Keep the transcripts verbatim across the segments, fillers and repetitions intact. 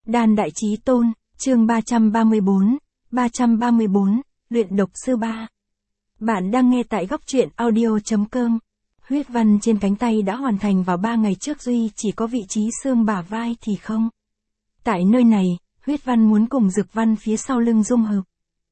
Đan Đại Chí Tôn, chương ba trăm ba mươi bốn, ba trăm ba mươi bốn, Luyện Độc Sư ba. Bạn đang nghe tại góc truyện audio.com. Huyết văn trên cánh tay đã hoàn thành vào ba ngày trước, duy chỉ có vị trí xương bả vai thì không. Tại nơi này, huyết văn muốn cùng dược văn phía sau lưng dung hợp.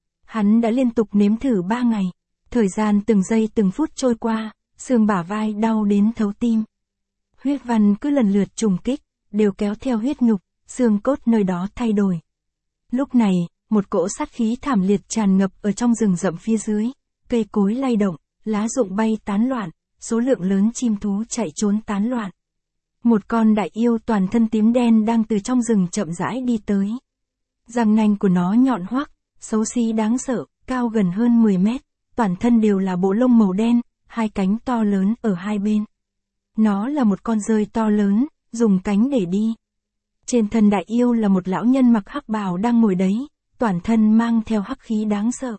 Hắn đã liên tục nếm thử ba ngày, thời gian từng giây từng phút trôi qua, xương bả vai đau đến thấu tim. Huyết văn cứ lần lượt trùng kích, đều kéo theo huyết nhục, xương cốt nơi đó thay đổi. Lúc này, một cỗ sát khí thảm liệt tràn ngập ở trong rừng rậm phía dưới, cây cối lay động, lá rụng bay tán loạn, số lượng lớn chim thú chạy trốn tán loạn. Một con đại yêu toàn thân tím đen đang từ trong rừng chậm rãi đi tới. Răng nanh của nó nhọn hoắc, xấu xí đáng sợ, cao gần hơn mười mét, toàn thân đều là bộ lông màu đen, hai cánh to lớn ở hai bên. Nó là một con dơi to lớn, dùng cánh để đi. Trên thân đại yêu là một lão nhân mặc hắc bào đang ngồi đấy, toàn thân mang theo hắc khí đáng sợ.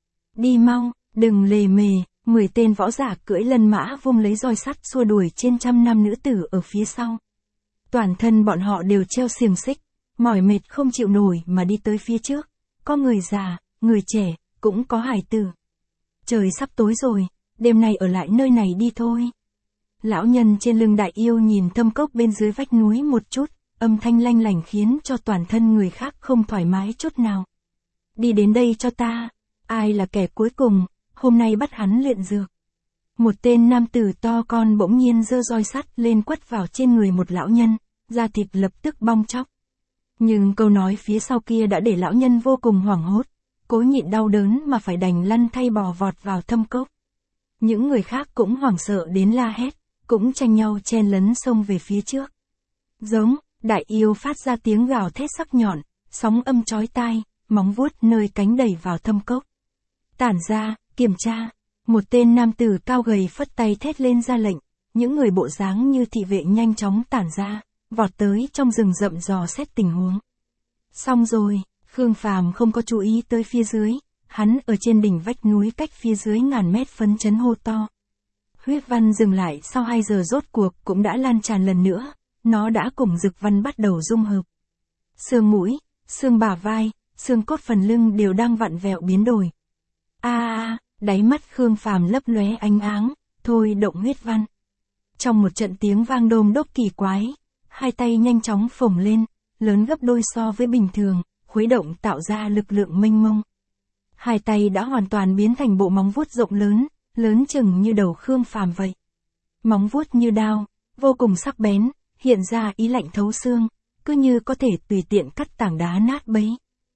Đi mau, đừng lề mề, mười tên võ giả cưỡi lân mã vung lấy roi sắt xua đuổi trên trăm nam nữ tử ở phía sau. Toàn thân bọn họ đều treo xiềng xích, mỏi mệt không chịu nổi mà đi tới phía trước, có người già, người trẻ, cũng có hài tử. Trời sắp tối rồi, đêm nay ở lại nơi này đi thôi. Lão nhân trên lưng đại yêu nhìn thâm cốc bên dưới vách núi một chút, âm thanh lanh lảnh khiến cho toàn thân người khác không thoải mái chút nào. Đi đến đây cho ta, ai là kẻ cuối cùng, hôm nay bắt hắn luyện dược. Một tên nam tử to con bỗng nhiên giơ roi sắt lên quất vào trên người một lão nhân, da thịt lập tức bong tróc. Nhưng câu nói phía sau kia đã để lão nhân vô cùng hoảng hốt, cố nhịn đau đớn mà phải đành lăn thay bò vọt vào thâm cốc. Những người khác cũng hoảng sợ đến la hét, cũng tranh nhau chen lấn xông về phía trước. Giống, đại yêu phát ra tiếng gào thét sắc nhọn, sóng âm chói tai, móng vuốt nơi cánh đẩy vào thâm cốc. Tản ra, kiểm tra, một tên nam tử cao gầy phất tay thét lên ra lệnh, những người bộ dáng như thị vệ nhanh chóng tản ra, vọt tới trong rừng rậm dò xét tình huống. Xong rồi, Khương Phàm không có chú ý tới phía dưới, hắn ở trên đỉnh vách núi cách phía dưới ngàn mét phấn chấn hô to. Huyết văn dừng lại sau hai giờ rốt cuộc cũng đã lan tràn lần nữa, nó đã cùng dực văn bắt đầu dung hợp. Xương mũi, xương bả vai, xương cốt phần lưng đều đang vặn vẹo biến đổi. A a, đáy mắt Khương Phàm lấp lóe ánh áng, thôi động huyết văn. Trong một trận tiếng vang đôm đốp kỳ quái, hai tay nhanh chóng phồng lên, lớn gấp đôi so với bình thường, khuấy động tạo ra lực lượng mênh mông. Hai tay đã hoàn toàn biến thành bộ móng vuốt rộng lớn, lớn chừng như đầu Khương Phàm vậy. Móng vuốt như đao, vô cùng sắc bén, hiện ra ý lạnh thấu xương, cứ như có thể tùy tiện cắt tảng đá nát bấy.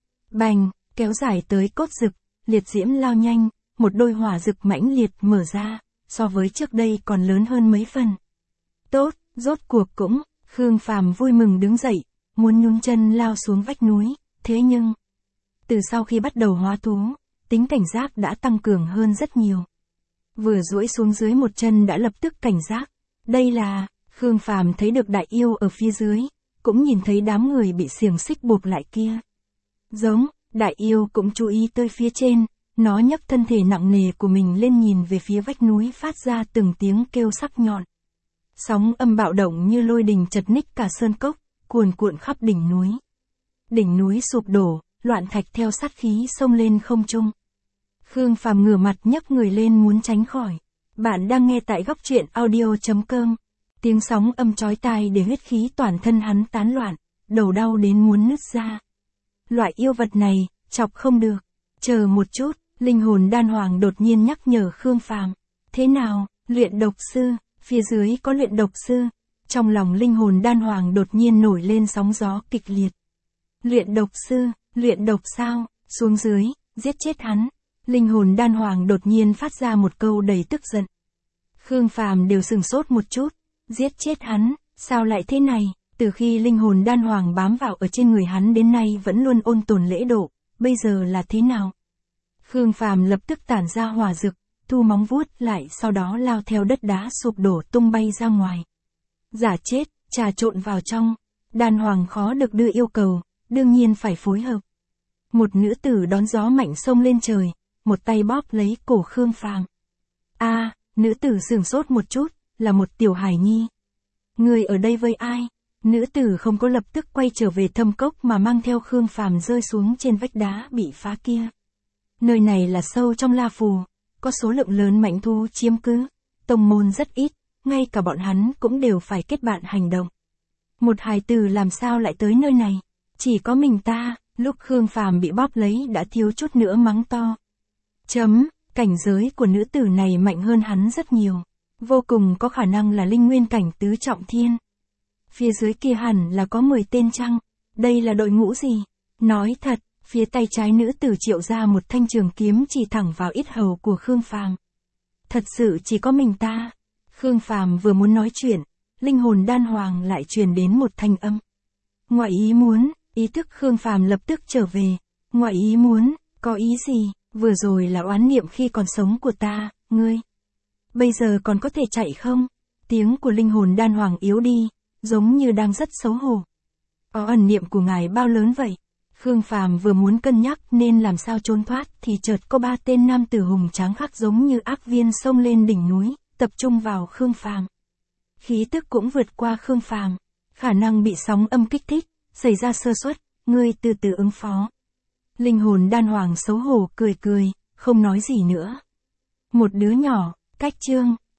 Bành, kéo dài tới cốt rực, liệt diễm lao nhanh, một đôi hỏa rực mãnh liệt mở ra, so với trước đây còn lớn hơn mấy phần. Tốt, rốt cuộc cũng, Khương Phàm vui mừng đứng dậy, muốn nhún chân lao xuống vách núi, thế nhưng, từ sau khi bắt đầu hóa thú, tính cảnh giác đã tăng cường hơn rất nhiều. Vừa duỗi xuống dưới một chân đã lập tức cảnh giác, đây là, Khương Phàm thấy được đại yêu ở phía dưới, cũng nhìn thấy đám người bị xiềng xích buộc lại kia. Giống, đại yêu cũng chú ý tới phía trên, nó nhấc thân thể nặng nề của mình lên nhìn về phía vách núi phát ra từng tiếng kêu sắc nhọn. Sóng âm bạo động như lôi đình chật ních cả sơn cốc, cuồn cuộn khắp đỉnh núi. Đỉnh núi sụp đổ, loạn thạch theo sát khí xông lên không trung. Khương Phàm ngửa mặt nhấc người lên muốn tránh khỏi. Bạn đang nghe tại góc truyện audio.com. Tiếng sóng âm chói tai để huyết khí toàn thân hắn tán loạn, đầu đau đến muốn nứt ra. Loại yêu vật này, chọc không được. Chờ một chút, linh hồn đan hoàng đột nhiên nhắc nhở Khương Phàm. Thế nào, luyện độc sư, phía dưới có luyện độc sư. Trong lòng linh hồn đan hoàng đột nhiên nổi lên sóng gió kịch liệt. Luyện độc sư, luyện độc sao, xuống dưới, giết chết hắn. Linh hồn đan hoàng đột nhiên phát ra một câu đầy tức giận. Khương Phàm đều sừng sốt một chút, giết chết hắn, sao lại thế này, từ khi linh hồn đan hoàng bám vào ở trên người hắn đến nay vẫn luôn ôn tồn lễ độ, bây giờ là thế nào? Khương Phàm lập tức tản ra hỏa dực, thu móng vuốt lại sau đó lao theo đất đá sụp đổ tung bay ra ngoài. Giả chết, trà trộn vào trong, đan hoàng khó được đưa yêu cầu, đương nhiên phải phối hợp. Một nữ tử đón gió mạnh xông lên trời, một tay bóp lấy cổ Khương Phàm. A, à, nữ tử sửng sốt một chút, là một tiểu hài nhi. Người ở đây với ai? Nữ tử không có lập tức quay trở về thâm cốc mà mang theo Khương Phàm rơi xuống trên vách đá bị phá kia. Nơi này là sâu trong La Phù, có số lượng lớn mãnh thú chiếm cứ, tông môn rất ít, ngay cả bọn hắn cũng đều phải kết bạn hành động. Một hài tử làm sao lại tới nơi này? Chỉ có mình ta, lúc Khương Phàm bị bóp lấy đã thiếu chút nữa mắng to. Chấm, cảnh giới của nữ tử này mạnh hơn hắn rất nhiều. Vô cùng có khả năng là linh nguyên cảnh tứ trọng thiên. Phía dưới kia hẳn là có mười tên chăng? Đây là đội ngũ gì? Nói thật, phía tay trái nữ tử triệu ra một thanh trường kiếm chỉ thẳng vào yết hầu của Khương Phàm. Thật sự chỉ có mình ta. Khương Phàm vừa muốn nói chuyện, linh hồn đan hoàng lại truyền đến một thanh âm. Ngoại ý muốn, ý thức Khương Phàm lập tức trở về. Ngoại ý muốn, có ý gì? Vừa rồi là oán niệm khi còn sống của ta, ngươi. Bây giờ còn có thể chạy không? Tiếng của linh hồn đan hoàng yếu đi, giống như đang rất xấu hổ. Có ẩn niệm của ngài bao lớn vậy? Khương Phàm vừa muốn cân nhắc nên làm sao trốn thoát thì chợt có ba tên nam tử hùng tráng khác giống như ác viên xông lên đỉnh núi, tập trung vào Khương Phàm. Khí tức cũng vượt qua Khương Phàm, khả năng bị sóng âm kích thích, xảy ra sơ suất, ngươi từ từ ứng phó. Linh hồn đan hoàng xấu hổ cười cười, không nói gì nữa. Một đứa nhỏ, cách chương.